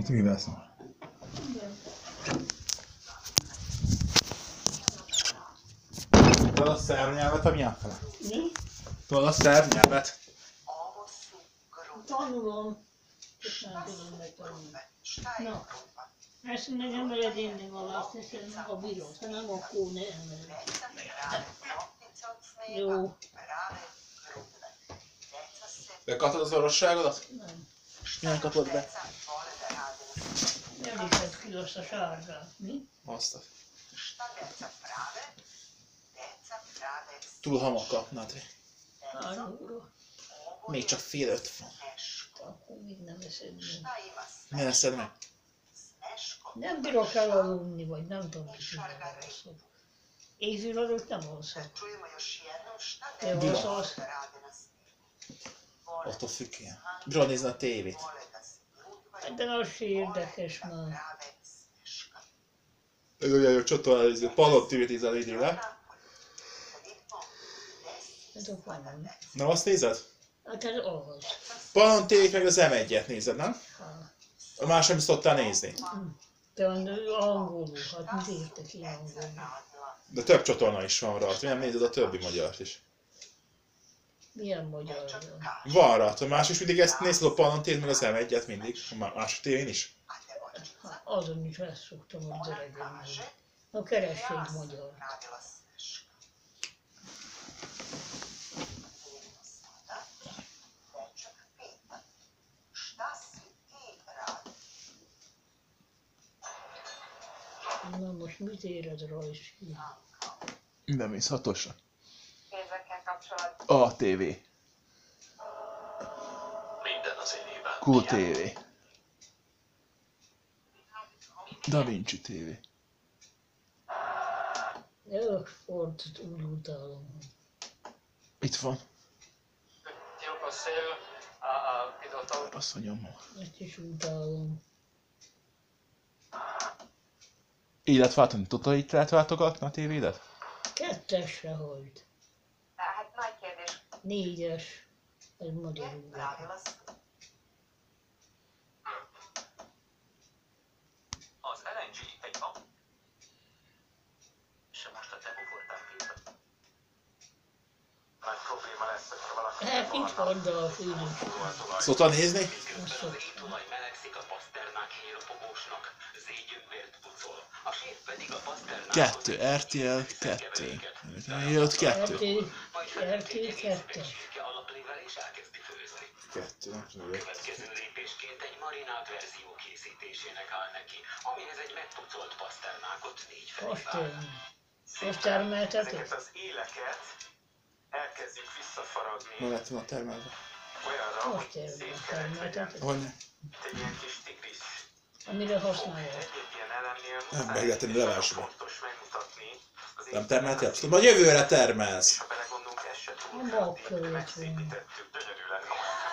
Mi lesz? Tudod a szervnyelvet, ami elfele? Mi? Tudod a szervnyelvet? Tanulom. Csak nem tudom megtanulni. Na, ezt meg nem mered inni valast, hiszen a bírót, ha nem, akkor ne emeled. Jó. Bekaptad az orvosságodat? Nem. Milyen kapod be? Nem is ki azt a sárgát, mi? Azt. Túl hamar kapnád. Hány óra? Még csak fél 5 van. Akkor még nem eszed meg. Mi eszed meg? Nem bírok elaludni, vagy nem tudom, ki tudja alszok. Éjfél alatt nem alszok. Te alszolsz? Attól függ ilyen. Bírod nézni a tévét. De az se érdekes már. Ez olyan jó csatornázni. Palot TV-t nézel idéle. Ez a panon. Nem azt nézed? Hát ez az. Palon TV-t meg az M1-et nézed, nem? A más sem szoktál nézni. De angolul, hát mit értek én angolul? De több csatorna is van rajta. Nem nézed a többi magyart is. Milyen magyar? Van rajta. Más is mindig ezt nézed a Palon TV-t meg az M1-et mindig. A más tévén is. Hát azon is ezt szoktam az öregem. Na keressék magyar. Na most mit érez Rajski? Nem is hatosra. Pénzekkel kapcsolatban. A TV. Minden az élében. Cool TV. Da Vinci TV. Jó, sportot úgy utálom. Itt van. Io consiglio a pilota Azt mondjam ma. Ezt is utálom. Így lehet váltani? Tudod, így lehet váltogatni a tévédet? 2-esre hajt. Hát nagy kérdés. 4-es. Ez magyarul. Rávilasz. az LNG egy nap. És most a te bufortál képet. Nagy probléma lesz, hogyha valaki... Hát itt van, de a főnök. Szoktál nézni? Azt szoktam. Tulaj melegszik a paszternák héropogósnak, zégynvért pucol. A séf pedig a paszternák... 2, RTL 2. Jött 2. RT 2-es. alaplével és elkezdi főzni. 2, nem tudom. Következő lépésként egy marinált verzió készítésének áll neki, amihez egy megpucolt paszternákot 4 felé vág. Most termeltetek? Ezeket az éleket elkezdjük visszafaragni Mellett van a termelve. olyanra, Most hogy szép termeltetek. keret legyen. Termeltetek? Hogy? Egy ilyen kis tigris. Amire használják. Egy ilyen elemnél Nem, muszáj meg lehet tenni levásba. fontos megmutatni az Nem én termeltél? Abszolút. Majd jövőre termelsz. ha belegondolunk, ez se túl A magkövet megszépítettük, gyönyörű lenne.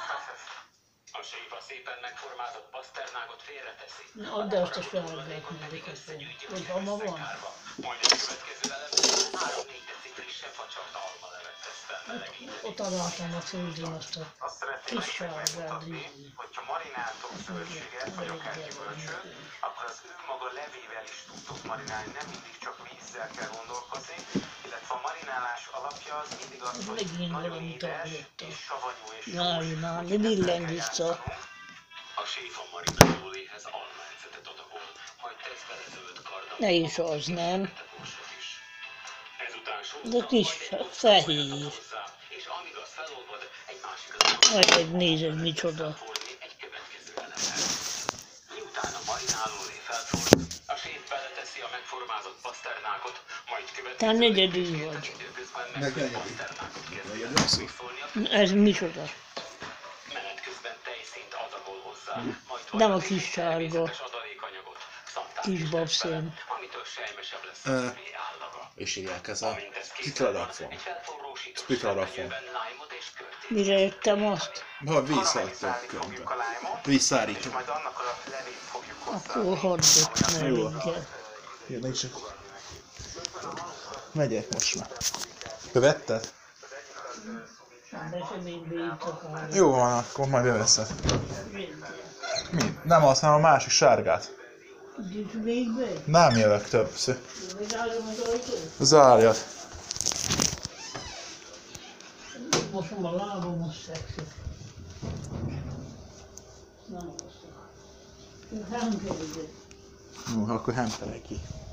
A séfa szépen megformázott paszternákot félreteszi. Na, add el azt a sárgát mindig, hogy ha ma van. Majd a következő elemben 3-4 deci frissen facsart almalevet tesz fel melegíteni. Ott találtam a főzén azt a Azt szeretném kis sárgát megmutatni, rizsni. hogyha marináltok zöldséget, vagy akár gyümölcsöt, akkor az ő maga levével is tudtok marinálni, nem mindig csak vízzel kell gondolkozni, illetve a marinálás alapja az mindig az, hogy Megint nagyon valamit édes hallottam. és savanyú és Jaj, már, ne billenj vissza. A séfa marinálóléhez almaecetet adagol, majd tesz bele zöld kardamom. Ne is az, nem? Ezután De kis fehér. és amíg az felolvad, egy másik Majd nézed, micsoda. egy következő elemhez. Miután a marinálólé felforr, a séf beleteszi a megformázott paszternákot, majd Te következő negyedül lépésként vagy. az időközben megszűnt paszternákot kezd megszólni a Ez micsoda? menet közben tejszínt adagol hozzá, majd Nem a olyan kis sárga. természetes adalékanyagot, szantát Kis is babszén. tesz bele, amitől sejmesebb lesz a személy állaga. És írják ez a Amint ez készül, Spitrarafon. egy felforrósított Spitrarafon. serpenyőben lájmot és körtét. Mire jöttem azt? Ha vízszállítok fogjuk a lájmot, és Vízszállítok. majd annak a levét fogjuk hozzá. Akkor hadd ne Jó. reggel. Jön is. Megyek most már. Követted? De semmi itt akár. Jó van, akkor majd beveszed. Reggel. Mi? Nem használom a másik sárgát. Nincs még be? Nem jövök többször. Megállom az ajtót? Zárjad. Mosom a lábam, most szexi. Nem mosom. Nem kell ide. Jó, akkor hempelek ki.